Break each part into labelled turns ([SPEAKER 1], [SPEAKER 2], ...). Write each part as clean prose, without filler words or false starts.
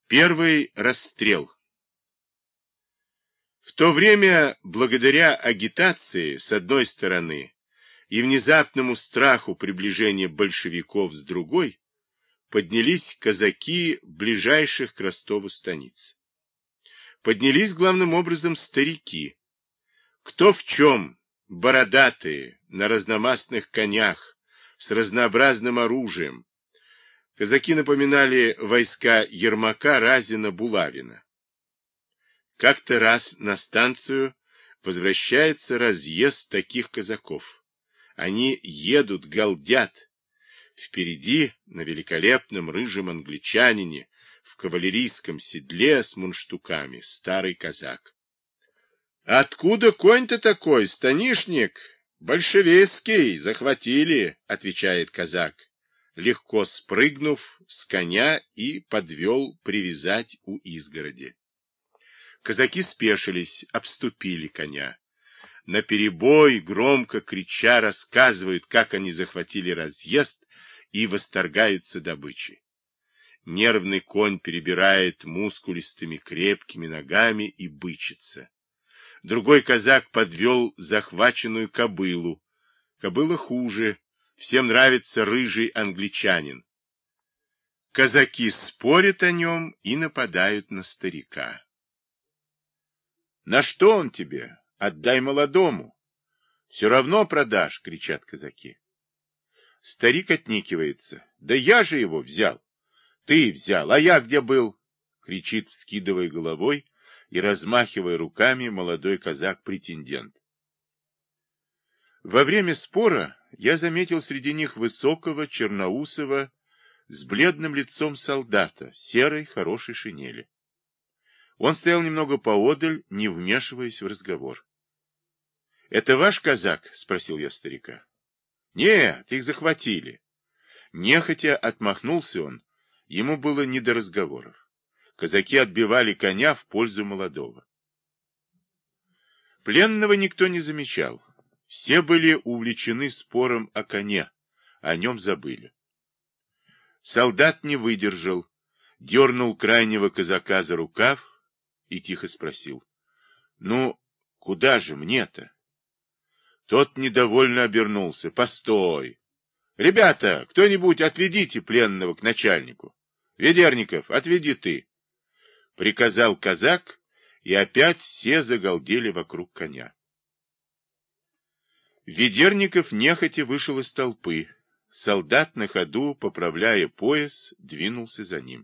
[SPEAKER 1] Первый расстрел. В то время, благодаря агитации, с одной стороны, и внезапному страху приближения большевиков с другой, поднялись казаки ближайших к Ростову станиц. Поднялись главным образом старики. Кто в чем, бородатые, на разномастных конях, с разнообразным оружием. Казаки напоминали войска Ермака, Разина, Булавина. Как-то раз на станцию возвращается разъезд таких казаков. Они едут, галдят. Впереди, на великолепном рыжем англичанине, в кавалерийском седле с мундштуками, старый казак. «Откуда конь-то такой, станишник? Большевистский, захватили», — отвечает казак, легко спрыгнув с коня и подвел привязать у изгороди. Казаки спешились, обступили коня. Наперебой, громко крича, рассказывают, как они захватили разъезд и восторгаются добычей. Нервный конь перебирает мускулистыми крепкими ногами и бычится. Другой казак подвел захваченную кобылу. Кобыла хуже, всем нравится рыжий англичанин. Казаки спорят о нем и нападают на старика. «На что он тебе? Отдай молодому. Все равно продашь», — кричат казаки. Старик отникивается. «Да я же его взял». «Ты взял, а я где был?» — кричит, вскидывая головой и размахивая руками молодой казак-претендент. Во время спора я заметил среди них высокого, черноусого, с бледным лицом солдата в серой хорошей шинели. Он стоял немного поодаль, не вмешиваясь в разговор. — Это ваш казак? — спросил я старика. — Нет, их захватили. Нехотя отмахнулся он. Ему было не до разговоров. Казаки отбивали коня в пользу молодого. Пленного никто не замечал. Все были увлечены спором о коне, о нем забыли. Солдат не выдержал, дернул крайнего казака за рукав и тихо спросил: «Ну, куда же мне-то?» Тот недовольно обернулся. «Постой! Ребята, кто-нибудь отведите пленного к начальнику. Ведерников, отведи ты!» Приказал казак, и опять все загалдели вокруг коня. Ведерников нехотя вышел из толпы. Солдат на ходу, поправляя пояс, двинулся за ним.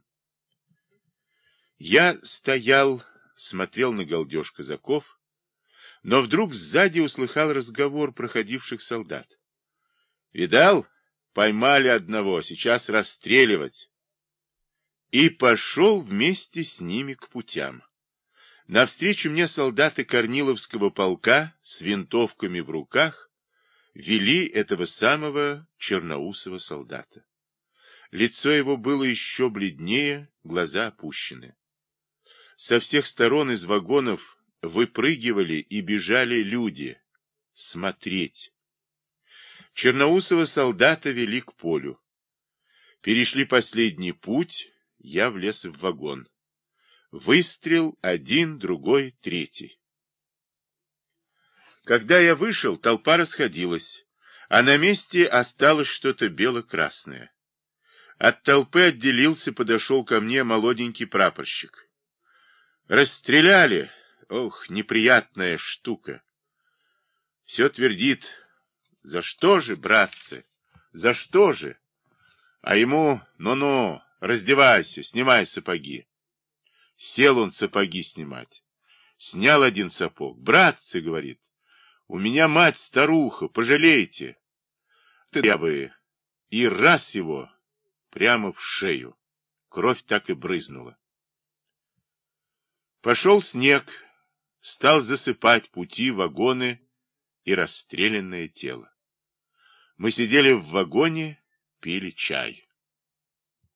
[SPEAKER 1] Я стоял, смотрел на галдеж казаков, но вдруг сзади услыхал разговор проходивших солдат. «Видал? Поймали одного, сейчас расстреливать!» И пошел вместе с ними к путям. Навстречу мне солдаты Корниловского полка с винтовками в руках вели этого самого черноусого солдата. Лицо его было еще бледнее, глаза опущены. Со всех сторон из вагонов выпрыгивали и бежали люди. Смотреть. Черноусого солдата вели к полю. Перешли последний путь, я влез в вагон. Выстрел один, другой, третий. Когда я вышел, толпа расходилась, а на месте осталось что-то бело-красное. От толпы отделился, подошел ко мне молоденький прапорщик. «Расстреляли! Ох, неприятная штука!» Все твердит: «За что же, братцы? За что же?» А ему: «Ну-ну, раздевайся, снимай сапоги». Сел он сапоги снимать. Снял один сапог. «Братцы, — говорит, — у меня мать старуха, пожалейте». Я бы и раз его прямо в шею. Кровь так и брызнула. Пошел снег, стал засыпать пути, вагоны и расстрелянное тело. Мы сидели в вагоне, пили чай.